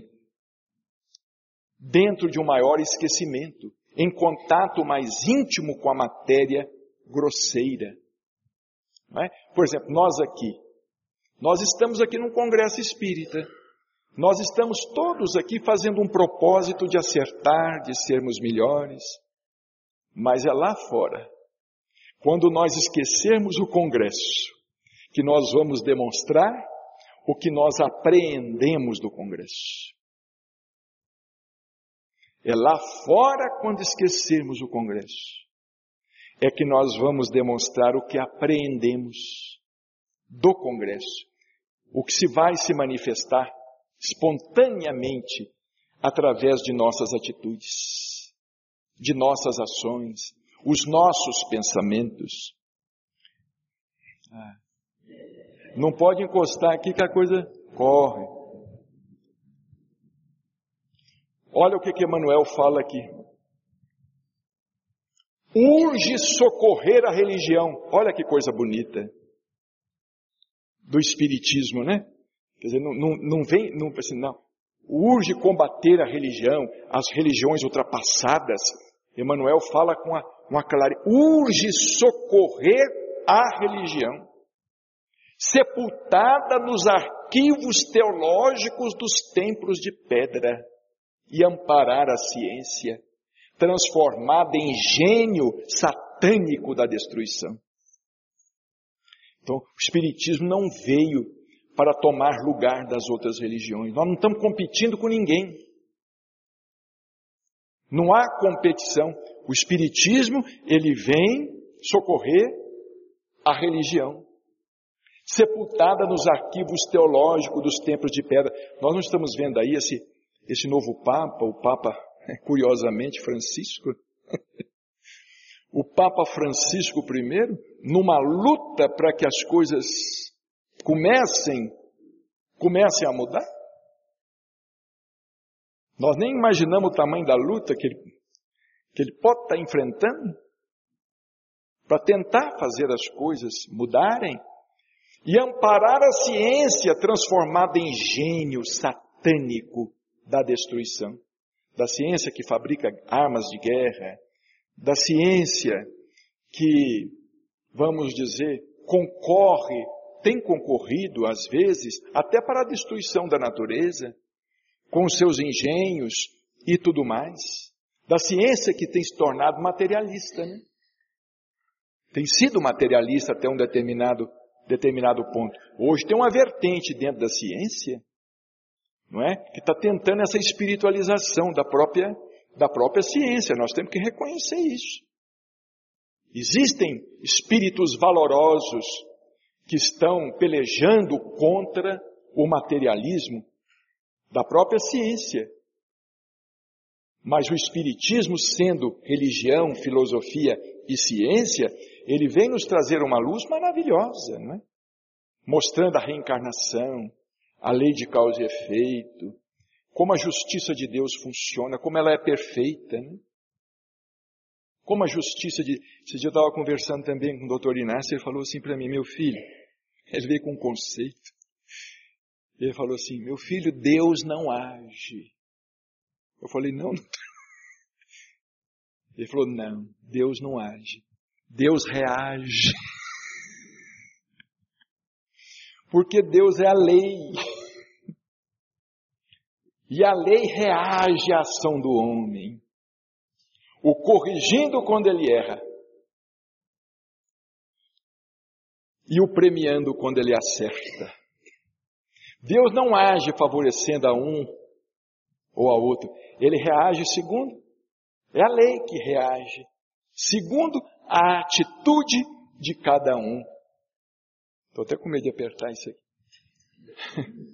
dentro de um maior esquecimento, em contato mais íntimo com a matéria grosseira. Não é? Por exemplo, nós aqui, nós estamos aqui num congresso espírita, nós estamos todos aqui fazendo um propósito de acertar, de sermos melhores, mas é lá fora, quando nós esquecermos o congresso, que nós vamos demonstrar o que nós apreendemos do congresso. É lá fora, quando esquecermos o congresso, é que nós vamos demonstrar o que apreendemos do Congresso. O que se vai se manifestar espontaneamente através de nossas atitudes, de nossas ações, os nossos pensamentos. Ah. Não pode encostar aqui que a coisa corre. Olha o que que Emmanuel fala aqui. Urge socorrer a religião. Olha que coisa bonita. Do Espiritismo, né? Quer dizer, não, não, não vem, não, assim, não. Urge combater a religião, as religiões ultrapassadas. Emmanuel fala com a, uma clareza. Urge socorrer a religião, sepultada nos arquivos teológicos dos templos de pedra, e amparar a ciência, transformada em gênio satânico da destruição. Então, o Espiritismo não veio para tomar lugar das outras religiões. Nós não estamos competindo com ninguém. Não há competição. O Espiritismo, ele vem socorrer a religião, sepultada nos arquivos teológicos dos templos de pedra. Nós não estamos vendo aí esse, esse novo Papa, o Papa, curiosamente, Francisco. O Papa Francisco I, numa luta para que as coisas comecem, comecem a mudar. Nós nem imaginamos o tamanho da luta que ele, que ele pode estar enfrentando para tentar fazer as coisas mudarem e amparar a ciência transformada em gênio satânico da destruição. Da ciência que fabrica armas de guerra, da ciência que, vamos dizer, concorre, tem concorrido, às vezes, até para a destruição da natureza, com os seus engenhos e tudo mais. Da ciência que tem se tornado materialista, né? Tem sido materialista até um determinado, determinado ponto. Hoje tem uma vertente dentro da ciência, não é? Que está tentando essa espiritualização da própria, da própria ciência. Nós temos que reconhecer isso. Existem espíritos valorosos que estão pelejando contra o materialismo da própria ciência. Mas o Espiritismo, sendo religião, filosofia e ciência, ele vem nos trazer uma luz maravilhosa, não é? Mostrando a reencarnação, a lei de causa e efeito, como a justiça de Deus funciona, como ela é perfeita, né? Como a justiça de... Esse dia eu estava conversando também com o doutor Inácio, ele falou assim para mim, meu filho, ele veio com um conceito, ele falou assim, meu filho, Deus não age. Eu falei, não, não. Ele falou, não, Deus não age, Deus reage. Porque Deus é a lei. E a lei reage à ação do homem, o corrigindo quando ele erra e o premiando quando ele acerta. Deus não age favorecendo a um ou a outro, ele reage segundo, é a lei que reage, segundo a atitude de cada um. Estou até com medo de apertar isso aqui.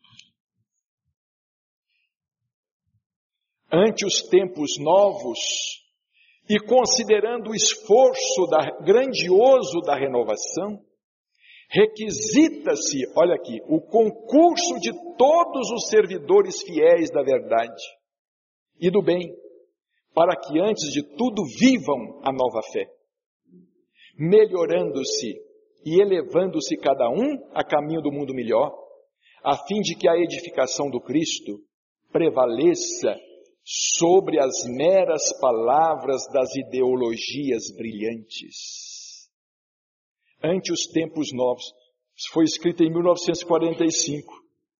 Ante os tempos novos e considerando o esforço da, grandioso da renovação, requisita-se, olha aqui, o concurso de todos os servidores fiéis da verdade e do bem, para que antes de tudo vivam a nova fé, melhorando-se e elevando-se cada um a caminho do mundo melhor, a fim de que a edificação do Cristo prevaleça sobre as meras palavras das ideologias brilhantes. Ante os tempos novos. Isso foi escrito em mil novecentos e quarenta e cinco.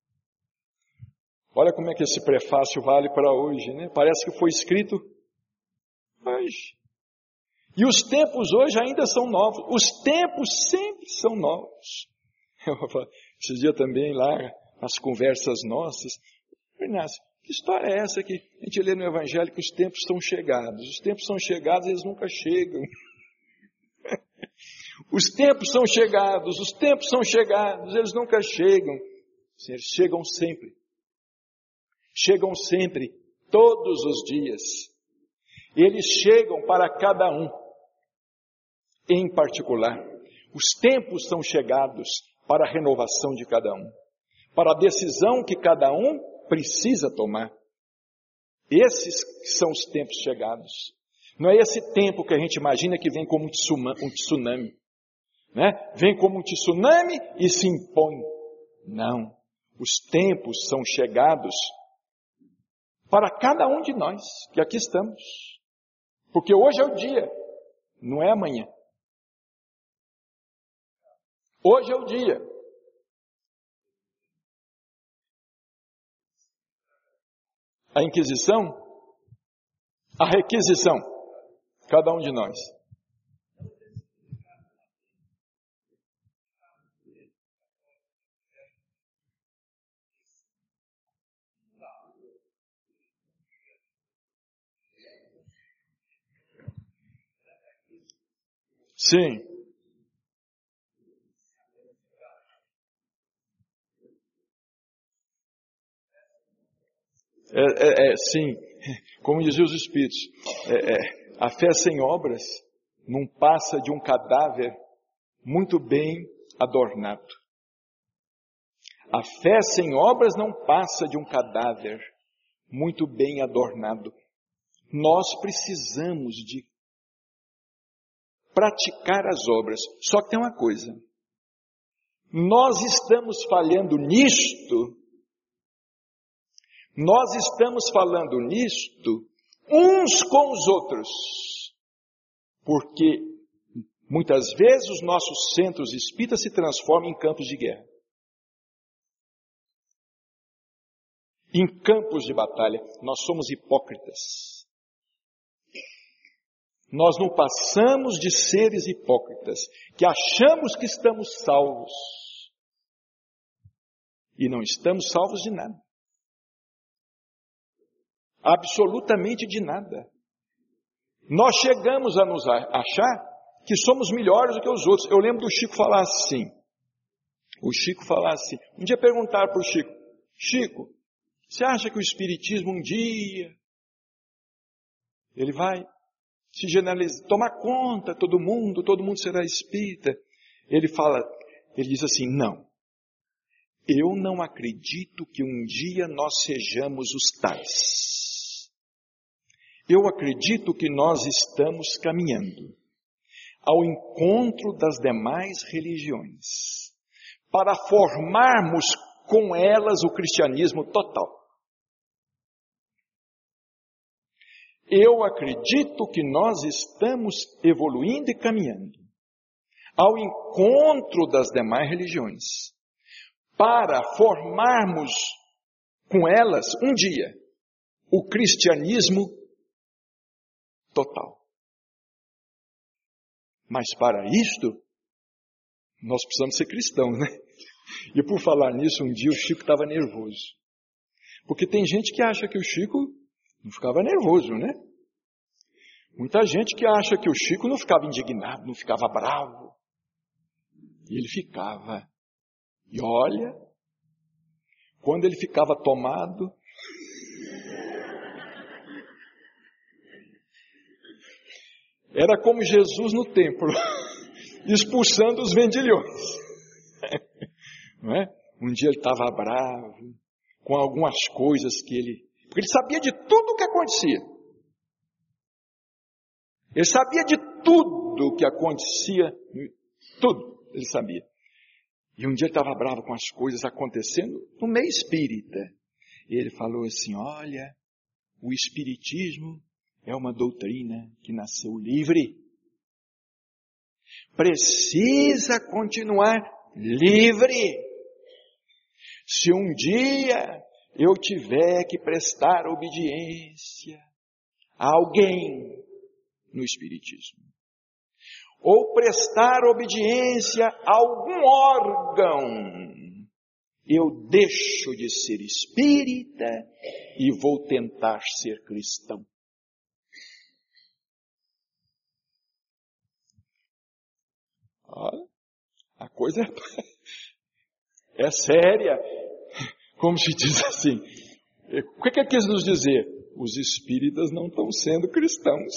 Olha como é que esse prefácio vale para hoje, né? Parece que foi escrito hoje. E os tempos hoje ainda são novos. Os tempos sempre são novos. Esse dia também lá, nas conversas nossas, Inácio, que história é essa que a gente lê no Evangelho que os tempos estão chegados? Os tempos são chegados, eles nunca chegam. Os tempos são chegados, os tempos são chegados, eles nunca chegam. Eles chegam sempre. Chegam sempre, todos os dias. Eles chegam para cada um, em particular. Os tempos são chegados para a renovação de cada um, para a decisão que cada um precisa tomar. Esses são os tempos chegados. Não é esse tempo que a gente imagina que vem como um tsunami, né? Vem como um tsunami e se impõe. Não. Os tempos são chegados para cada um de nós que aqui estamos. Porque hoje é o dia, não é amanhã. Hoje é o dia. A Inquisição, a requisição, cada um de nós. Sim. É, é, é, sim, como diziam os Espíritos, é, é, a fé sem obras não passa de um cadáver muito bem adornado. A fé sem obras não passa de um cadáver muito bem adornado. Nós precisamos de praticar as obras. Só que tem uma coisa. Nós estamos falhando nisto, nós estamos falando nisto uns com os outros. Porque muitas vezes os nossos centros espíritas se transformam em campos de guerra. Em campos de batalha. Nós somos hipócritas. Nós não passamos de seres hipócritas, que achamos que estamos salvos. E não estamos salvos de nada. Absolutamente de nada. Nós chegamos a nos achar que somos melhores do que os outros. Eu lembro do Chico falar assim. O Chico falar assim. Um dia perguntaram para o Chico, Chico, você acha que o Espiritismo um dia ele vai se generalizar, tomar conta, todo mundo, todo mundo será espírita? Ele fala, ele diz assim, não. Eu não acredito que um dia nós sejamos os tais. Eu acredito que nós estamos caminhando ao encontro das demais religiões, para formarmos com elas o cristianismo total. Eu acredito que nós estamos evoluindo e caminhando ao encontro das demais religiões, para formarmos com elas, um dia, o cristianismo total. Mas para isto, nós precisamos ser cristãos, né? E por falar nisso, um dia o Chico estava nervoso. Porque tem gente que acha que o Chico não ficava nervoso, né? Muita gente que acha que o Chico não ficava indignado, não ficava bravo. E ele ficava. E olha, quando ele ficava tomado, era como Jesus no templo, expulsando os vendilhões. Não é? Um dia ele estava bravo, com algumas coisas que ele... Porque ele sabia de tudo o que acontecia. Ele sabia de tudo o que acontecia, tudo ele sabia. E um dia ele estava bravo com as coisas acontecendo no meio espírita. E ele falou assim, olha, o espiritismo é uma doutrina que nasceu livre. Precisa continuar livre. Se um dia eu tiver que prestar obediência a alguém no espiritismo, ou prestar obediência a algum órgão, eu deixo de ser espírita e vou tentar ser cristão. Olha, a coisa é, é séria. Como se diz assim, o que é que quis nos dizer? Os espíritas não estão sendo cristãos.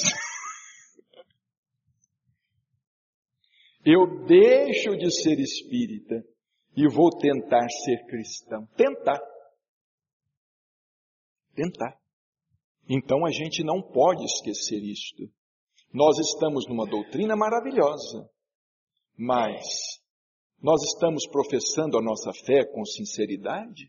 Eu deixo de ser espírita e vou tentar ser cristão. Tentar. Tentar. Então a gente não pode esquecer isto. Nós estamos numa doutrina maravilhosa, mas nós estamos professando a nossa fé com sinceridade?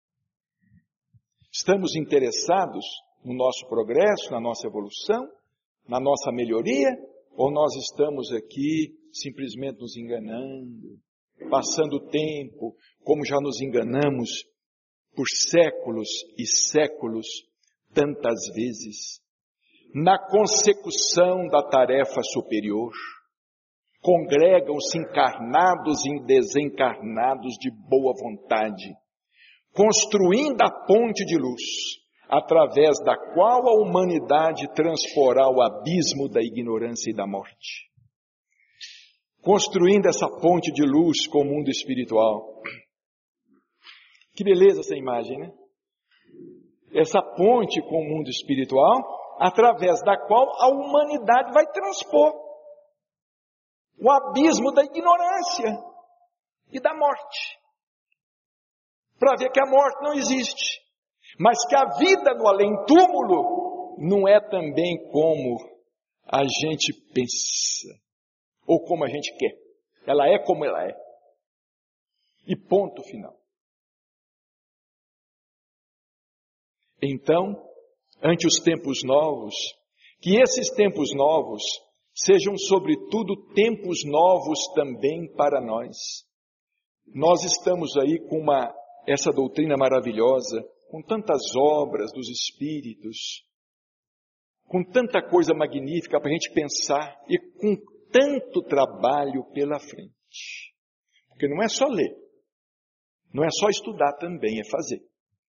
Estamos interessados no nosso progresso, na nossa evolução, na nossa melhoria? Ou nós estamos aqui simplesmente nos enganando, passando o tempo, como já nos enganamos por séculos e séculos, tantas vezes, na consecução da tarefa superior? Congregam-se encarnados e desencarnados de boa vontade, construindo a ponte de luz, através da qual a humanidade transporá o abismo da ignorância e da morte. Construindo essa ponte de luz com o mundo espiritual. Que beleza essa imagem, né? Essa ponte com o mundo espiritual, através da qual a humanidade vai transpor o abismo da ignorância e da morte. Para ver que a morte não existe, mas que a vida no além-túmulo não é também como a gente pensa, ou como a gente quer. Ela é como ela é. E ponto final. Então, ante os tempos novos, que esses tempos novos sejam sobretudo tempos novos também para nós. Nós estamos aí com uma essa doutrina maravilhosa, com tantas obras dos Espíritos, com tanta coisa magnífica para a gente pensar e com tanto trabalho pela frente. Porque não é só ler, não é só estudar também, é fazer.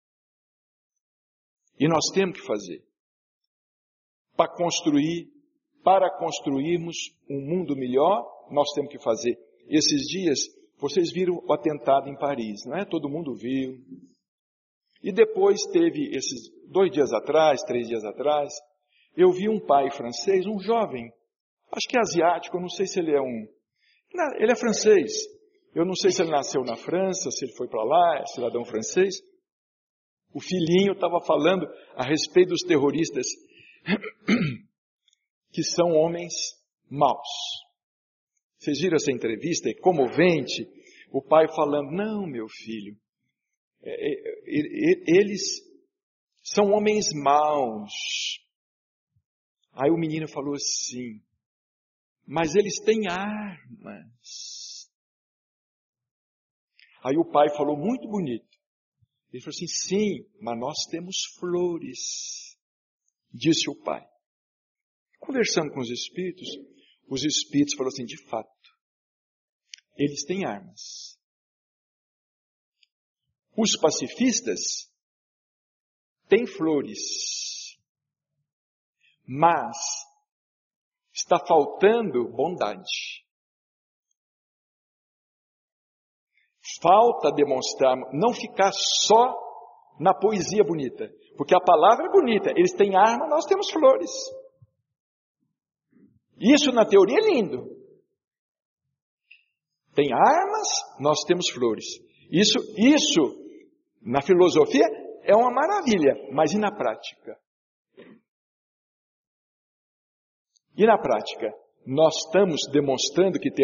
E nós temos que fazer para construir, para construirmos um mundo melhor, nós temos que fazer. Esses dias, vocês viram o atentado em Paris, não é? Todo mundo viu. E depois teve esses dois dias atrás, três dias atrás, eu vi um pai francês, um jovem, acho que é asiático, eu não sei se ele é um... Não, ele é francês. Eu não sei se ele nasceu na França, se ele foi para lá, é cidadão francês. O filhinho estava falando a respeito dos terroristas, que são homens maus. Vocês viram essa entrevista? É comovente. O pai falando, não, meu filho, é, é, eles são homens maus. Aí o menino falou assim, mas eles têm armas. Aí o pai falou muito bonito. Ele falou assim, sim, mas nós temos flores, disse o pai. Conversando com os espíritos, os espíritos falaram assim, de fato, eles têm armas. Os pacifistas têm flores, mas está faltando bondade. Falta demonstrar, não ficar só na poesia bonita, porque a palavra é bonita, eles têm arma, nós temos flores. Isso na teoria é lindo. Tem armas, nós temos flores. Isso, isso na filosofia é uma maravilha, mas e na prática? E na prática, nós estamos demonstrando que temos